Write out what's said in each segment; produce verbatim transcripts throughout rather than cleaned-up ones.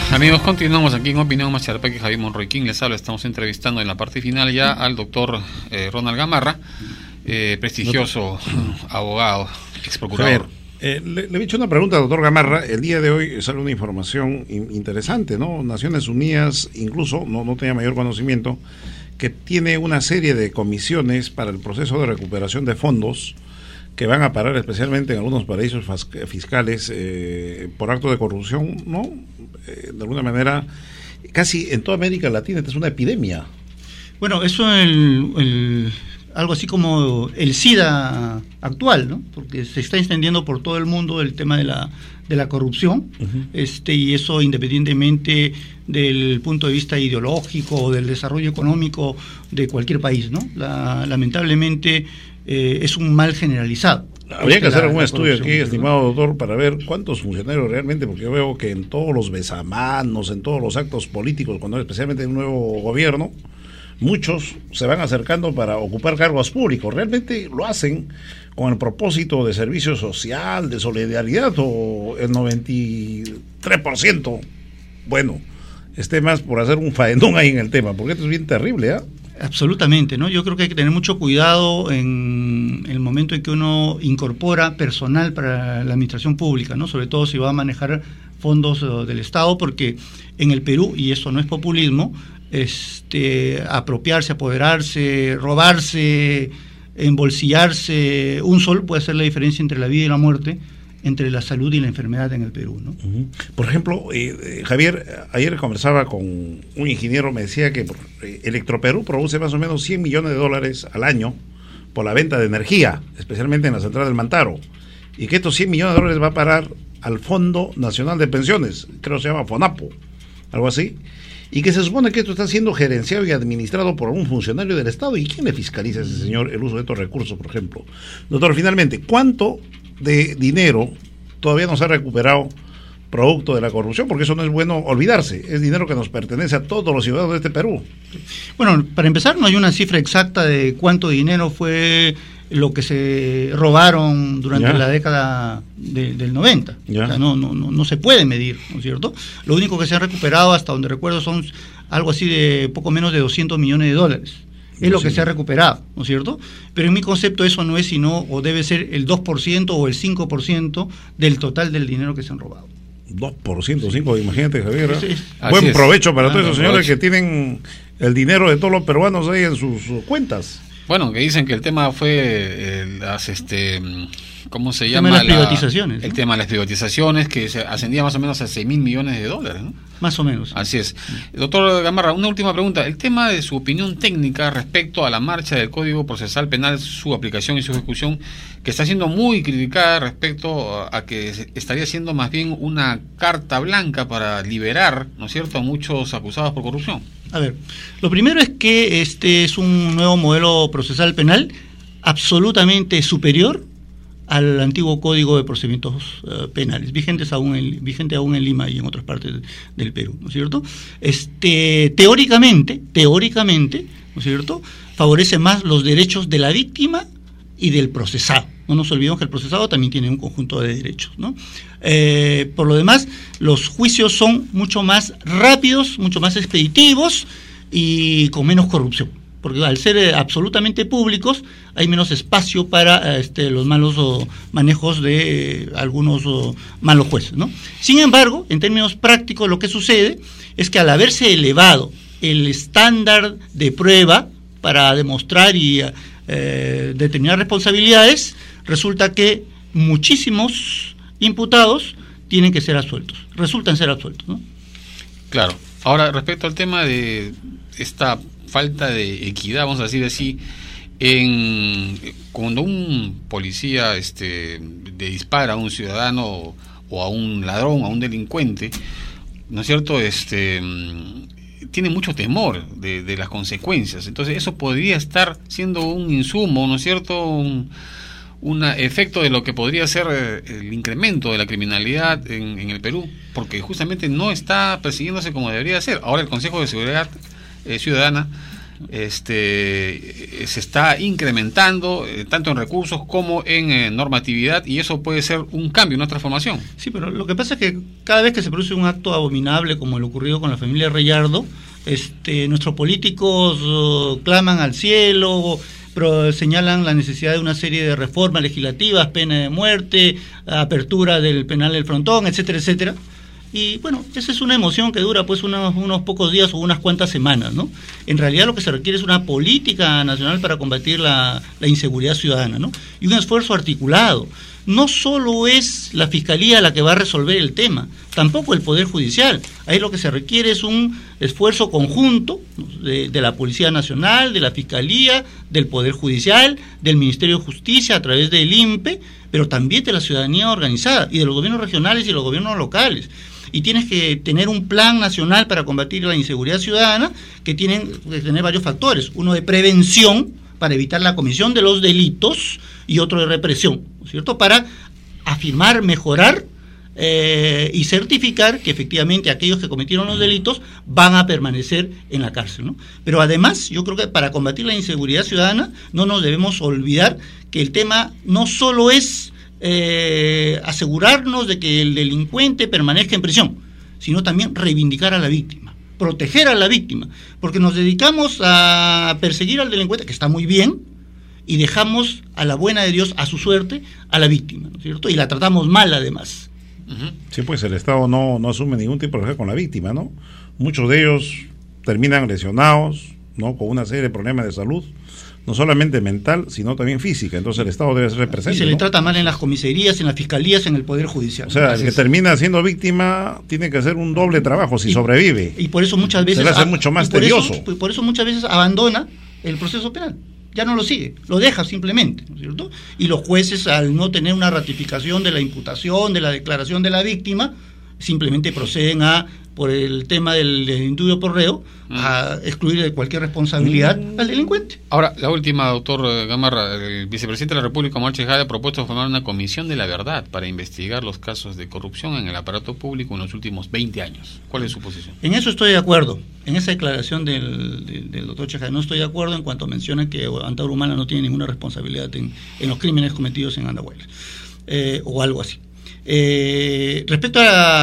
Amigos, continuamos aquí en Opinión Macharpeque. Javier Monroy King les habla. Estamos entrevistando en la parte final ya al doctor eh, Ronald Gamarra, eh, prestigioso abogado, ex procurador. Eh, le, le he hecho una pregunta al doctor Gamarra. El día de hoy sale una información in, interesante, ¿no? Naciones Unidas, incluso, no, no tenía mayor conocimiento, que tiene una serie de comisiones para el proceso de recuperación de fondos que van a parar especialmente en algunos paraísos fiscales eh, por acto de corrupción, ¿no? Eh, de alguna manera, casi en toda América Latina esta es una epidemia. Bueno, eso es el, el, algo así como el SIDA actual, ¿no? Porque se está extendiendo por todo el mundo el tema de la de la corrupción, uh-huh. este y eso independientemente del punto de vista ideológico o del desarrollo económico de cualquier país, ¿no? La, lamentablemente eh, es un mal generalizado. Habría que hacer algún estudio aquí, estimado doctor, para ver cuántos funcionarios realmente, porque yo veo que en todos los besamanos, en todos los actos políticos, cuando especialmente en un nuevo gobierno, muchos se van acercando para ocupar cargos públicos. ¿Realmente lo hacen con el propósito de servicio social, de solidaridad, o el noventa y tres por ciento, bueno, esté más por hacer un faenón ahí en el tema? Porque esto es bien terrible, ¿ah? ¿eh? Absolutamente, ¿no? Yo creo que hay que tener mucho cuidado en el momento en que uno incorpora personal para la administración pública, ¿no? Sobre todo si va a manejar fondos uh, del Estado, porque en el Perú, y eso no es populismo, este apropiarse, apoderarse, robarse, embolsillarse un sol puede hacer la diferencia entre la vida y la muerte, entre la salud y la enfermedad en el Perú, ¿no? Uh-huh. Por ejemplo, eh, Javier, ayer conversaba con un ingeniero, me decía que eh, Electroperú produce más o menos cien millones de dólares al año por la venta de energía, especialmente en la central del Mantaro, y que estos cien millones de dólares va a parar al Fondo Nacional de Pensiones, creo que se llama FONAPO, algo así, y que se supone que esto está siendo gerenciado y administrado por un funcionario del Estado. ¿Y quién le fiscaliza a ese señor el uso de estos recursos, por ejemplo? Doctor, finalmente, ¿cuánto de dinero todavía no se ha recuperado producto de la corrupción? Porque eso no es bueno olvidarse, es dinero que nos pertenece a todos los ciudadanos de este Perú. Bueno, para empezar, no hay una cifra exacta de cuánto dinero fue lo que se robaron durante ya. la década de, del noventa. O sea, no, no, no, no se puede medir, ¿no es cierto? Lo único que se ha recuperado, hasta donde recuerdo, son algo así de poco menos de doscientos millones de dólares. Es lo que se ha recuperado, ¿no es cierto? Pero en mi concepto eso no es sino, o debe ser el dos por ciento o el cinco por ciento del total del dinero que se han robado. dos por ciento, cinco por ciento, imagínate, Javier. ¿eh? Sí, Buen es. provecho para ah, todos esos señores provecho. que tienen el dinero de todos los peruanos ahí en sus, sus cuentas. Bueno, que dicen que el tema fue eh, las, este, ¿cómo se el llama? Tema de las la, privatizaciones. El ¿no? tema de las privatizaciones, que se ascendía más o menos a seis mil millones de dólares, ¿no? Más o menos. Así es. Doctor Gamarra, una última pregunta. El tema de su opinión técnica respecto a la marcha del Código Procesal Penal, su aplicación y su ejecución, que está siendo muy criticada respecto a, a que estaría siendo más bien una carta blanca para liberar, ¿no es cierto?, a muchos acusados por corrupción. A ver, lo primero es que este es un nuevo modelo procesal penal absolutamente superior al antiguo Código de Procedimientos uh, Penales, vigentes aún en, vigente aún en Lima y en otras partes del Perú, ¿no es cierto? Este, teóricamente, teóricamente, ¿no es cierto?, favorece más los derechos de la víctima y del procesado. No nos olvidemos que el procesado también tiene un conjunto de derechos, ¿no? Eh, por lo demás, los juicios son mucho más rápidos, mucho más expeditivos y con menos corrupción, porque al ser eh, absolutamente públicos hay menos espacio para este, los malos oh, manejos de eh, algunos oh, malos jueces, ¿no? Sin embargo, en términos prácticos, lo que sucede es que al haberse elevado el estándar de prueba para demostrar y eh, determinar responsabilidades, resulta que muchísimos imputados tienen que ser absueltos, resultan ser absueltos, ¿no? Claro. Ahora, respecto al tema de esta falta de equidad, vamos a decir así, en cuando un policía este le dispara a un ciudadano o a un ladrón, a un delincuente, ¿no es cierto?, este tiene mucho temor de, de las consecuencias. Entonces eso podría estar siendo un insumo, ¿no es cierto?, un un efecto de lo que podría ser el incremento de la criminalidad en, en el Perú, porque justamente no está persiguiéndose como debería ser. Ahora el Consejo de Seguridad eh, Ciudadana este se está incrementando eh, tanto en recursos como en eh, normatividad, y eso puede ser un cambio, una transformación. Sí, pero lo que pasa es que cada vez que se produce un acto abominable como el ocurrido con la familia Reyardo, este, nuestros políticos uh, claman al cielo, pero señalan la necesidad de una serie de reformas legislativas, pena de muerte, apertura del penal del frontón, etcétera, etcétera. Y bueno, esa es una emoción que dura pues unos, unos pocos días o unas cuantas semanas, ¿no? En realidad lo que se requiere es una política nacional para combatir la, la inseguridad ciudadana, ¿no? Y un esfuerzo articulado. No solo es la Fiscalía la que va a resolver el tema, tampoco el Poder Judicial. Ahí lo que se requiere es un esfuerzo conjunto de, de la Policía Nacional, de la Fiscalía, del Poder Judicial, del Ministerio de Justicia a través del I N P E, pero también de la ciudadanía organizada y de los gobiernos regionales y de los gobiernos locales. Y tienes que tener un plan nacional para combatir la inseguridad ciudadana que tienen que tener varios factores. Uno de prevención, para evitar la comisión de los delitos, y otro de represión, ¿no es cierto?, para afirmar, mejorar eh, y certificar que efectivamente aquellos que cometieron los delitos van a permanecer en la cárcel, ¿no? Pero además, yo creo que para combatir la inseguridad ciudadana no nos debemos olvidar que el tema no solo es eh, asegurarnos de que el delincuente permanezca en prisión, sino también reivindicar a la víctima, proteger a la víctima, porque nos dedicamos a perseguir al delincuente, que está muy bien, y dejamos a la buena de Dios, a su suerte, a la víctima, ¿no es cierto? Y la tratamos mal además. Uh-huh. Sí, pues el Estado no, no asume ningún tipo de responsabilidad con la víctima, ¿no? Muchos de ellos terminan lesionados, ¿no?, con una serie de problemas de salud, no solamente mental, sino también física. Entonces el Estado debe ser presente, y se ¿no? le trata mal en las comisarías, en las fiscalías, en el Poder Judicial. O sea, el que termina siendo víctima tiene que hacer un doble trabajo si y, sobrevive. Y por eso muchas veces... Se le hace mucho más por tedioso. Eso, por eso muchas veces abandona el proceso penal. Ya no lo sigue, lo deja simplemente, ¿no es cierto? Y los jueces, al no tener una ratificación de la imputación, de la declaración de la víctima, simplemente proceden a, por el tema del, del indulto por reo, mm. a excluir de cualquier responsabilidad mm. al delincuente. Ahora, la última, doctor Gamarra, el vicepresidente de la República, Omar Chejade, ha propuesto formar una comisión de la verdad para investigar los casos de corrupción en el aparato público en los últimos veinte años. ¿Cuál es su posición? En eso estoy de acuerdo. En esa declaración del, del, del doctor Chejade no estoy de acuerdo en cuanto menciona que Antauro Humala no tiene ninguna responsabilidad en, en los crímenes cometidos en Andahuaylas, eh, o algo así. Eh, respecto a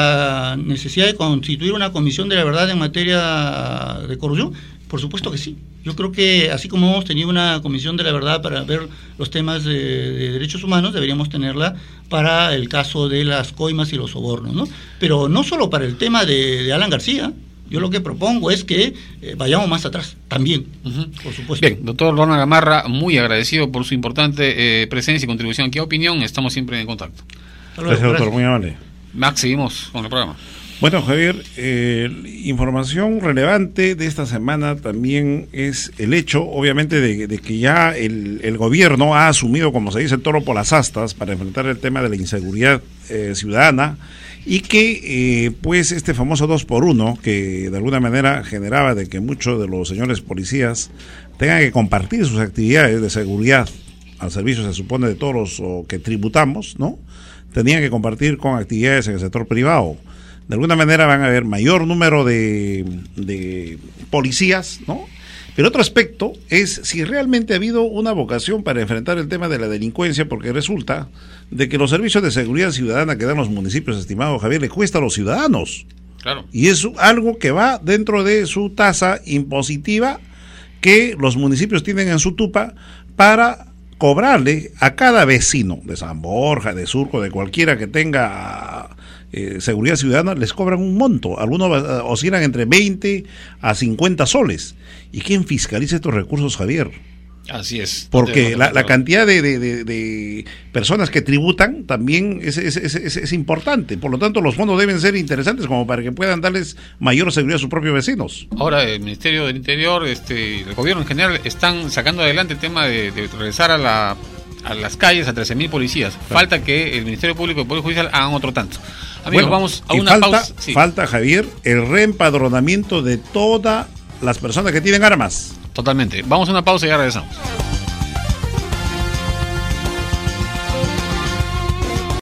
la necesidad de constituir una comisión de la verdad en materia de corrupción, por supuesto que sí. Yo creo que así como hemos tenido una comisión de la verdad para ver los temas de, de derechos humanos, deberíamos tenerla para el caso de las coimas y los sobornos, ¿no? Pero no solo para el tema de, de Alan García. Yo lo que propongo es que eh, vayamos más atrás, también, uh-huh. por supuesto. Bien, doctor Ronald Gamarra, muy agradecido por su importante eh, presencia y contribución aquí a Opinión. Estamos siempre en contacto. Gracias, doctor, muy amable. Max, seguimos con el programa. Bueno, Javier, eh, información relevante de esta semana también es el hecho, obviamente, de, de que ya el, el gobierno ha asumido, como se dice, el toro por las astas para enfrentar el tema de la inseguridad eh, ciudadana, y que eh, pues este famoso dos por uno que de alguna manera generaba de que muchos de los señores policías tengan que compartir sus actividades de seguridad al servicio, se supone, de todos los o, que tributamos, ¿no? Tenían que compartir con actividades en el sector privado. De alguna manera van a haber mayor número de, de policías, ¿no? Pero otro aspecto es si realmente ha habido una vocación para enfrentar el tema de la delincuencia, porque resulta de que los servicios de seguridad ciudadana que dan los municipios, estimado Javier, le cuesta a los ciudadanos. Claro. Y es algo que va dentro de su tasa impositiva que los municipios tienen en su tupa para cobrarle a cada vecino de San Borja, de Surco, de cualquiera que tenga eh, seguridad ciudadana, les cobran un monto. Algunos uh, oscilan entre veinte a cincuenta soles. ¿Y quién fiscaliza estos recursos, Javier? Así es. Porque la, la cantidad de, de, de, de personas que tributan también es, es, es, es, es importante. Por lo tanto, los fondos deben ser interesantes como para que puedan darles mayor seguridad a sus propios vecinos. Ahora, el Ministerio del Interior, este, el gobierno en general, están sacando adelante el tema de, de regresar a, la, a las calles a trece mil policías. Claro. Falta que el Ministerio Público y el Poder Judicial hagan otro tanto. Amigos, bueno, vamos a una falta, pausa. Sí. Falta, Javier, el reempadronamiento de todas las personas que tienen armas. Totalmente. Vamos a una pausa y ya regresamos.